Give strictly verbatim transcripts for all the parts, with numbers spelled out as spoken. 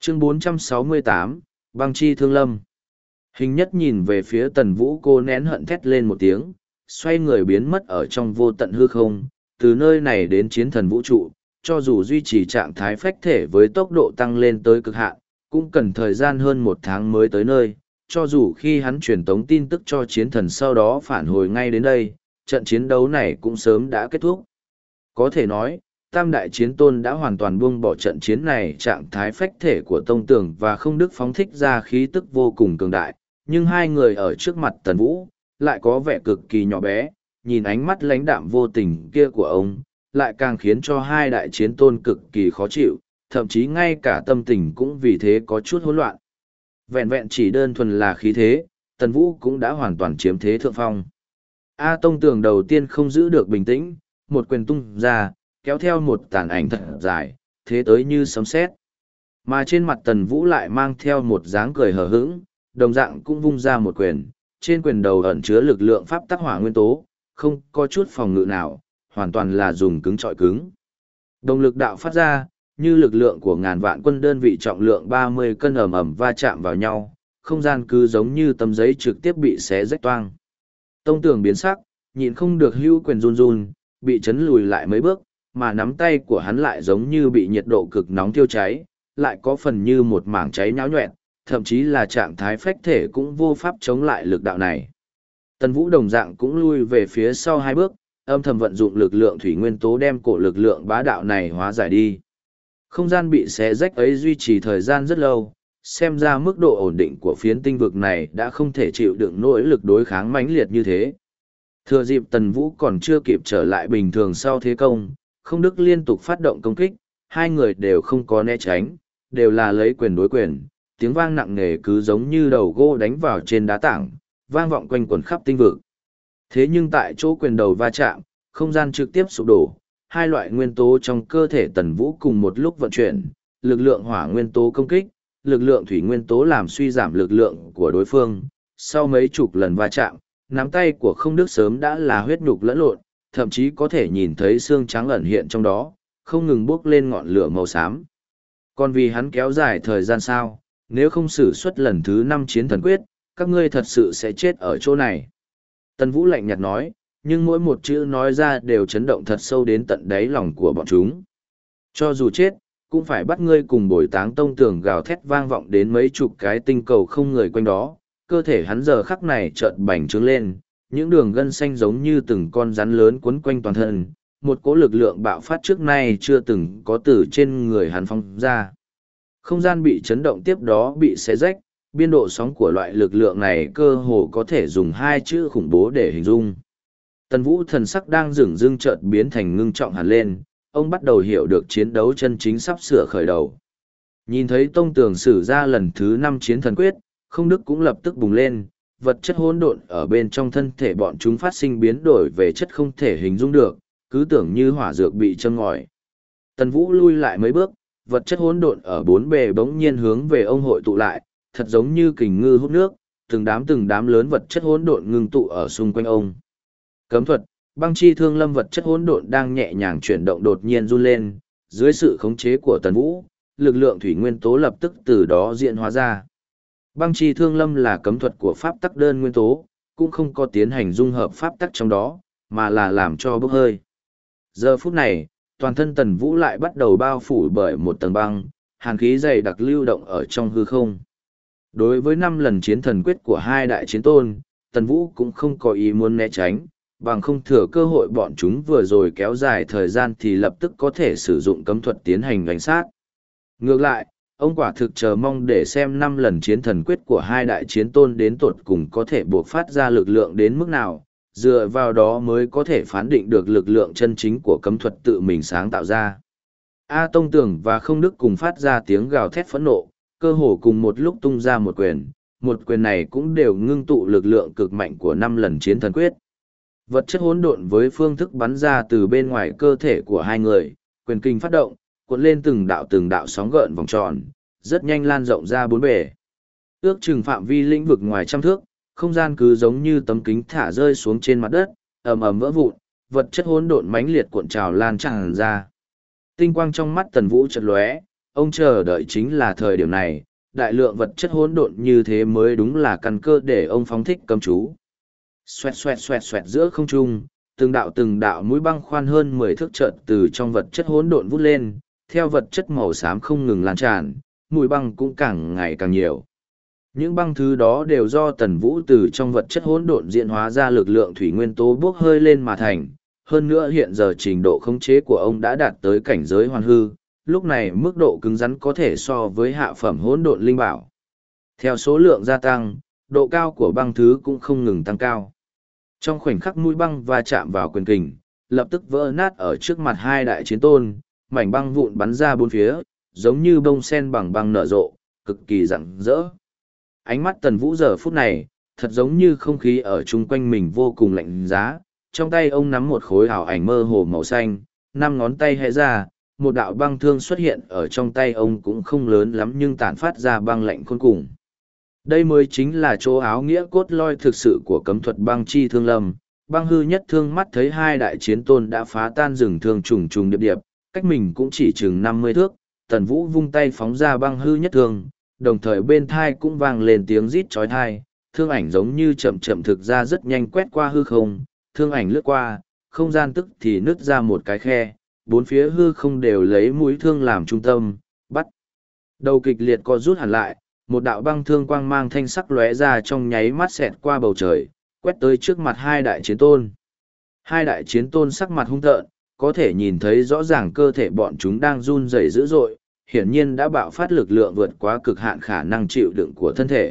Chương bốn trăm sáu mươi tám, Băng chi thương lâm. Hình nhất nhìn về phía tần vũ, cô nén hận thét lên một tiếng, xoay người biến mất ở trong vô tận hư không. Từ nơi này đến chiến thần vũ trụ, cho dù duy trì trạng thái phách thể với tốc độ tăng lên tới cực hạn, cũng cần thời gian hơn một tháng mới tới nơi. Cho dù khi hắn truyền tống tin tức cho chiến thần sau đó phản hồi ngay đến đây, trận chiến đấu này cũng sớm đã kết thúc. Có thể nói, Tam Đại Chiến Tôn đã hoàn toàn buông bỏ trận chiến này. Trạng thái phách thể của Tông Tường và Không Đức phóng thích ra khí tức vô cùng cường đại, nhưng hai người ở trước mặt Tần Vũ, lại có vẻ cực kỳ nhỏ bé, nhìn ánh mắt lãnh đạm vô tình kia của ông, lại càng khiến cho hai Đại Chiến Tôn cực kỳ khó chịu, thậm chí ngay cả tâm tình cũng vì thế có chút hỗn loạn. Vẹn vẹn chỉ đơn thuần là khí thế, Tần Vũ cũng đã hoàn toàn chiếm thế thượng phong. A Tông Tường đầu tiên không giữ được bình tĩnh, một quyền tung ra, kéo theo một tàn ảnh thật dài, thế tới như sấm sét. Mà trên mặt Tần Vũ lại mang theo một dáng cười hờ hững, đồng dạng cũng vung ra một quyền, trên quyền đầu ẩn chứa lực lượng pháp tắc hỏa nguyên tố, không có chút phòng ngự nào, hoàn toàn là dùng cứng trọi cứng. Động lực đạo phát ra, như lực lượng của ngàn vạn quân đơn vị trọng lượng ba mươi cân ầm ầm va chạm vào nhau, không gian cứ giống như tấm giấy trực tiếp bị xé rách toang. Tông Tường biến sắc, nhịn không được hưu quyền run run, bị chấn lùi lại mấy bước, mà nắm tay của hắn lại giống như bị nhiệt độ cực nóng thiêu cháy, lại có phần như một mảng cháy nhão nhoẹn, thậm chí là trạng thái phách thể cũng vô pháp chống lại lực đạo này. Tần Vũ đồng dạng cũng lui về phía sau hai bước, âm thầm vận dụng lực lượng thủy nguyên tố đem cổ lực lượng bá đạo này hóa giải đi. Không gian bị xé rách ấy duy trì thời gian rất lâu, xem ra mức độ ổn định của phiến tinh vực này đã không thể chịu đựng nỗi lực đối kháng mãnh liệt như thế. Thừa dịp Tần Vũ còn chưa kịp trở lại bình thường sau thế công, Không Đức liên tục phát động công kích, hai người đều không có né tránh, đều là lấy quyền đối quyền, tiếng vang nặng nề cứ giống như đầu gỗ đánh vào trên đá tảng, vang vọng quanh quần khắp tinh vực. Thế nhưng tại chỗ quyền đầu va chạm, không gian trực tiếp sụp đổ, hai loại nguyên tố trong cơ thể Tần Vũ cùng một lúc vận chuyển, lực lượng hỏa nguyên tố công kích, lực lượng thủy nguyên tố làm suy giảm lực lượng của đối phương. Sau mấy chục lần va chạm, nắm tay của Không Đức sớm đã là huyết nhục lẫn lộn, thậm chí có thể nhìn thấy xương trắng ẩn hiện trong đó, không ngừng bốc lên ngọn lửa màu xám. Còn vì hắn kéo dài thời gian sao, nếu không sử xuất lần thứ năm chiến thần quyết, các ngươi thật sự sẽ chết ở chỗ này. Tần Vũ lạnh nhạt nói, nhưng mỗi một chữ nói ra đều chấn động thật sâu đến tận đáy lòng của bọn chúng. Cho dù chết, cũng phải bắt ngươi cùng Bồi Táng Tông Tường gào thét vang vọng đến mấy chục cái tinh cầu không người quanh đó. Cơ thể hắn giờ khắc này chợt bành trướng lên, những đường gân xanh giống như từng con rắn lớn quấn quanh toàn thân, một cỗ lực lượng bạo phát trước nay chưa từng có từ trên người hắn phóng ra. Không gian bị chấn động tiếp đó bị xé rách, biên độ sóng của loại lực lượng này cơ hồ có thể dùng hai chữ khủng bố để hình dung. Tần Vũ thần sắc đang dửng dưng chợt biến thành ngưng trọng hẳn lên, ông bắt đầu hiểu được chiến đấu chân chính sắp sửa khởi đầu. Nhìn thấy Tông Tường sử ra lần thứ năm chiến thần quyết, Không Đức cũng lập tức bùng lên, vật chất hỗn độn ở bên trong thân thể bọn chúng phát sinh biến đổi về chất không thể hình dung được, cứ tưởng như hỏa dược bị châm ngòi. Tần Vũ lui lại mấy bước, vật chất hỗn độn ở bốn bề bỗng nhiên hướng về ông hội tụ lại, thật giống như kình ngư hút nước, từng đám từng đám lớn vật chất hỗn độn ngưng tụ ở xung quanh ông. Cấm thuật, băng chi thương lâm vật chất hỗn độn đang nhẹ nhàng chuyển động đột nhiên run lên, dưới sự khống chế của Tần Vũ, lực lượng thủy nguyên tố lập tức từ đó diễn hóa ra. Băng chi thương lâm là cấm thuật của pháp tắc đơn nguyên tố, cũng không có tiến hành dung hợp pháp tắc trong đó, mà là làm cho bốc hơi. Giờ phút này, toàn thân Tần Vũ lại bắt đầu bao phủ bởi một tầng băng, hàn khí dày đặc lưu động ở trong hư không. Đối với năm lần chiến thần quyết của hai đại chiến tôn, Tần Vũ cũng không có ý muốn né tránh, bằng không thừa cơ hội bọn chúng vừa rồi kéo dài thời gian thì lập tức có thể sử dụng cấm thuật tiến hành đánh sát. Ngược lại, ông quả thực chờ mong để xem năm lần chiến thần quyết của hai đại chiến tôn đến tột cùng có thể buộc phát ra lực lượng đến mức nào, dựa vào đó mới có thể phán định được lực lượng chân chính của cấm thuật tự mình sáng tạo ra. A Tông Tường và Không Đức cùng phát ra tiếng gào thét phẫn nộ, cơ hồ cùng một lúc tung ra một quyền, một quyền này cũng đều ngưng tụ lực lượng cực mạnh của năm lần chiến thần quyết. Vật chất hỗn độn với phương thức bắn ra từ bên ngoài cơ thể của hai người, quyền kinh phát động, cuộn lên từng đạo từng đạo sóng gợn vòng tròn, rất nhanh lan rộng ra bốn bề. Ước chừng phạm vi lĩnh vực ngoài trăm thước, không gian cứ giống như tấm kính thả rơi xuống trên mặt đất, ầm ầm vỡ vụn, vật chất hỗn độn mãnh liệt cuộn trào lan tràn ra. Tinh quang trong mắt Tần Vũ chợt lóe, Ông chờ đợi chính là thời điểm này, đại lượng vật chất hỗn độn như thế mới đúng là căn cơ để ông phóng thích cấm chú. Xoẹt xoẹt xoẹt xoẹt giữa không trung, từng đạo từng đạo mũi băng khoan hơn mười thước chợt từ trong vật chất hỗn độn vút lên, theo vật chất màu xám không ngừng lan tràn, mũi băng cũng càng ngày càng nhiều. Những băng thứ đó đều do Tần Vũ từ trong vật chất hỗn độn diễn hóa ra lực lượng thủy nguyên tố bốc hơi lên mà thành. Hơn nữa hiện giờ trình độ khống chế của ông đã đạt tới cảnh giới hoàn hư, lúc này mức độ cứng rắn có thể so với hạ phẩm hỗn độn linh bảo. Theo số lượng gia tăng, độ cao của băng thứ cũng không ngừng tăng cao. Trong khoảnh khắc mũi băng va chạm vào quyền kình, lập tức vỡ nát ở trước mặt hai đại chiến tôn, mảnh băng vụn bắn ra bốn phía, giống như bông sen bằng băng nở rộ, cực kỳ rạng rỡ. Ánh mắt Tần Vũ giờ phút này, thật giống như không khí ở chung quanh mình vô cùng lạnh giá. Trong tay ông nắm một khối ảo ảnh mơ hồ màu xanh, năm ngón tay hẽ ra, một đạo băng thương xuất hiện ở trong tay ông cũng không lớn lắm nhưng tản phát ra băng lạnh khôn cùng. Đây mới chính là chỗ áo nghĩa cốt lõi thực sự của cấm thuật băng chi thương lâm. Băng hư nhất thương mắt thấy hai đại chiến tôn đã phá tan rừng thương trùng trùng điệp điệp, cách mình cũng chỉ chừng năm mươi thước, Tần Vũ vung tay phóng ra băng hư nhất thương, đồng thời bên thai cũng vang lên tiếng rít chói tai, thương ảnh giống như chậm chậm thực ra rất nhanh quét qua hư không, thương ảnh lướt qua, không gian tức thì nứt ra một cái khe, bốn phía hư không đều lấy mũi thương làm trung tâm, bắt. Đầu kịch liệt co rút hẳn lại, một đạo băng thương quang mang thanh sắc lóe ra trong nháy mắt xẹt qua bầu trời, quét tới trước mặt hai đại chiến tôn. Hai đại chiến tôn sắc mặt hung tợn, có thể nhìn thấy rõ ràng cơ thể bọn chúng đang run rẩy dữ dội, hiển nhiên đã bạo phát lực lượng vượt quá cực hạn khả năng chịu đựng của thân thể.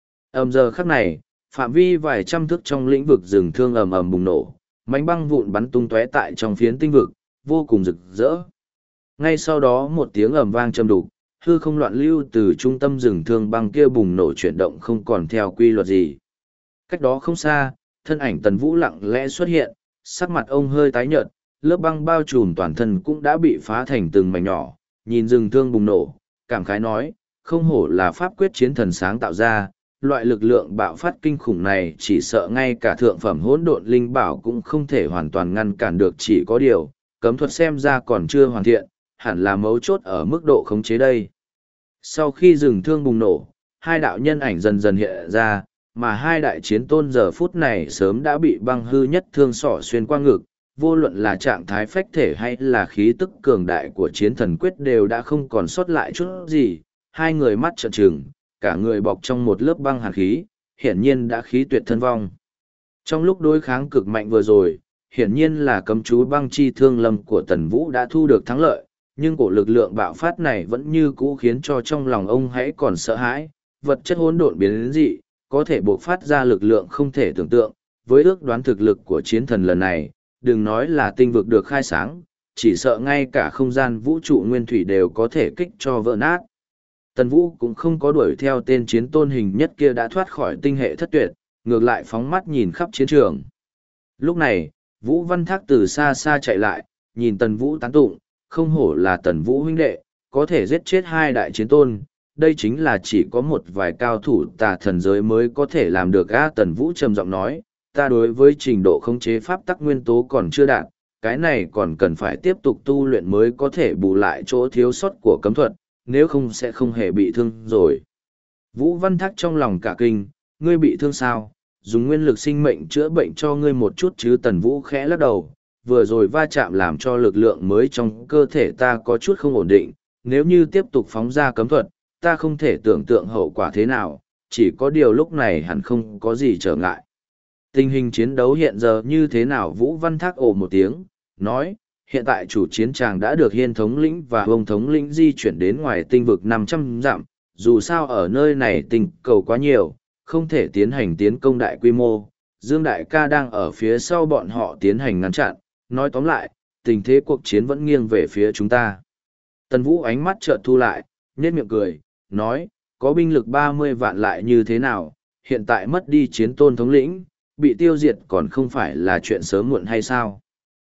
Ầm giờ khắc này, phạm vi vài trăm thước trong lĩnh vực rừng thương ầm ầm bùng nổ, mảnh băng vụn bắn tung tóe tại trong phiến tinh vực, vô cùng rực rỡ. Ngay sau đó một tiếng ầm vang trầm đục, hư không loạn lưu từ trung tâm rừng thương băng kia bùng nổ chuyển động không còn theo quy luật gì. Cách đó không xa, thân ảnh Tần Vũ lặng lẽ xuất hiện, sắc mặt ông hơi tái nhợt, lớp băng bao trùm toàn thân cũng đã bị phá thành từng mảnh nhỏ, nhìn rừng thương bùng nổ, cảm khái nói, không hổ là pháp quyết chiến thần sáng tạo ra, loại lực lượng bạo phát kinh khủng này chỉ sợ ngay cả thượng phẩm hỗn độn linh bảo cũng không thể hoàn toàn ngăn cản được, chỉ có điều, cấm thuật xem ra còn chưa hoàn thiện, hẳn là mấu chốt ở mức độ khống chế đây. Sau khi rừng thương bùng nổ, hai đạo nhân ảnh dần dần hiện ra, mà hai đại chiến tôn giờ phút này sớm đã bị băng hư nhất thương sỏ xuyên qua ngực, vô luận là trạng thái phách thể hay là khí tức cường đại của chiến thần quyết đều đã không còn sót lại chút gì, hai người mắt trợn trừng, cả người bọc trong một lớp băng hàn khí, hiển nhiên đã khí tuyệt thân vong. Trong lúc đối kháng cực mạnh vừa rồi, hiển nhiên là cấm chú băng chi thương lâm của Tần Vũ đã thu được thắng lợi, nhưng cổ lực lượng bạo phát này vẫn như cũ khiến cho trong lòng ông hãy còn sợ hãi, vật chất hỗn độn biến đến dị, có thể buộc phát ra lực lượng không thể tưởng tượng, với ước đoán thực lực của chiến thần lần này, đừng nói là tinh vực được khai sáng, chỉ sợ ngay cả không gian vũ trụ nguyên thủy đều có thể kích cho vỡ nát. Tần Vũ cũng không có đuổi theo tên chiến tôn hình nhất kia đã thoát khỏi tinh hệ thất tuyệt, ngược lại phóng mắt nhìn khắp chiến trường. Lúc này, Vũ Văn Thác từ xa xa chạy lại, nhìn Tần Vũ tán tụng, không hổ là Tần Vũ huynh đệ, có thể giết chết hai đại chiến tôn, đây chính là chỉ có một vài cao thủ tà thần giới mới có thể làm được. A Tần Vũ trầm giọng nói, ta đối với trình độ khống chế pháp tắc nguyên tố còn chưa đạt, cái này còn cần phải tiếp tục tu luyện mới có thể bù lại chỗ thiếu sót của cấm thuật, nếu không sẽ không hề bị thương rồi. Vũ Văn Thác trong lòng cả kinh, ngươi bị thương sao? Dùng nguyên lực sinh mệnh chữa bệnh cho ngươi một chút chứ? Tần Vũ khẽ lắc đầu, vừa rồi va chạm làm cho lực lượng mới trong cơ thể ta có chút không ổn định, nếu như tiếp tục phóng ra cấm thuật, ta không thể tưởng tượng hậu quả thế nào, chỉ có điều lúc này hẳn không có gì trở ngại. Tình hình chiến đấu hiện giờ như thế nào? Vũ Văn Thác ồ một tiếng, nói, hiện tại chủ chiến tràng đã được Hiên thống lĩnh và Ông thống lĩnh di chuyển đến ngoài tinh vực năm trăm dặm, dù sao ở nơi này tinh cầu quá nhiều, không thể tiến hành tiến công đại quy mô, Dương Đại ca đang ở phía sau bọn họ tiến hành ngăn chặn, nói tóm lại, tình thế cuộc chiến vẫn nghiêng về phía chúng ta. Tần Vũ ánh mắt chợt thu lại, nhếch miệng cười, nói, có binh lực ba mươi vạn lại như thế nào, hiện tại mất đi chiến tôn thống lĩnh, bị tiêu diệt còn không phải là chuyện sớm muộn hay sao?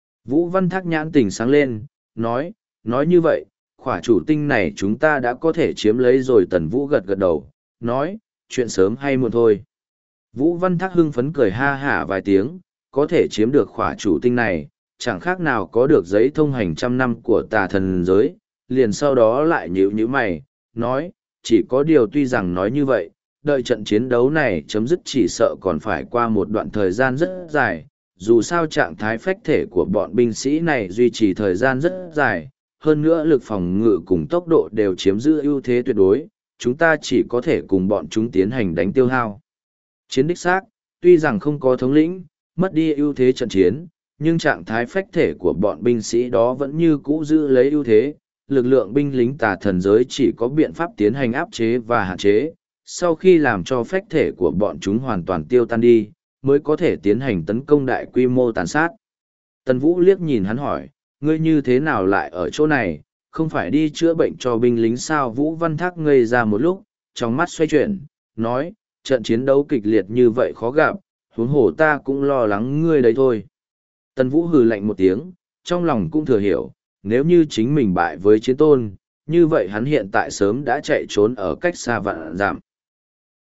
Vũ Văn Thác nhãn tỉnh sáng lên, nói, nói như vậy, khỏa chủ tinh này chúng ta đã có thể chiếm lấy rồi. Tần Vũ gật gật đầu, nói, chuyện sớm hay muộn thôi. Vũ Văn Thác hưng phấn cười ha hả vài tiếng, có thể chiếm được khỏa chủ tinh này, chẳng khác nào có được giấy thông hành trăm năm của tà thần giới, liền sau đó lại nhíu nhíu mày, nói, chỉ có điều tuy rằng nói như vậy, đợi trận chiến đấu này chấm dứt chỉ sợ còn phải qua một đoạn thời gian rất dài, dù sao trạng thái phách thể của bọn binh sĩ này duy trì thời gian rất dài, hơn nữa lực phòng ngự cùng tốc độ đều chiếm giữ ưu thế tuyệt đối, chúng ta chỉ có thể cùng bọn chúng tiến hành đánh tiêu hao. Chiến đích xác, tuy rằng không có thống lĩnh, mất đi ưu thế trận chiến, nhưng trạng thái phách thể của bọn binh sĩ đó vẫn như cũ giữ lấy ưu thế, lực lượng binh lính tà thần giới chỉ có biện pháp tiến hành áp chế và hạn chế, sau khi làm cho phách thể của bọn chúng hoàn toàn tiêu tan đi, mới có thể tiến hành tấn công đại quy mô tàn sát. Tần Vũ liếc nhìn hắn hỏi, ngươi như thế nào lại ở chỗ này, không phải đi chữa bệnh cho binh lính sao? Vũ Văn Thác ngây ra một lúc, trong mắt xoay chuyển, nói, trận chiến đấu kịch liệt như vậy khó gặp, huống hồ ta cũng lo lắng ngươi đấy thôi. Tần Vũ hừ lạnh một tiếng, trong lòng cũng thừa hiểu, nếu như chính mình bại với chiến tôn, như vậy hắn hiện tại sớm đã chạy trốn ở cách xa vạn dặm.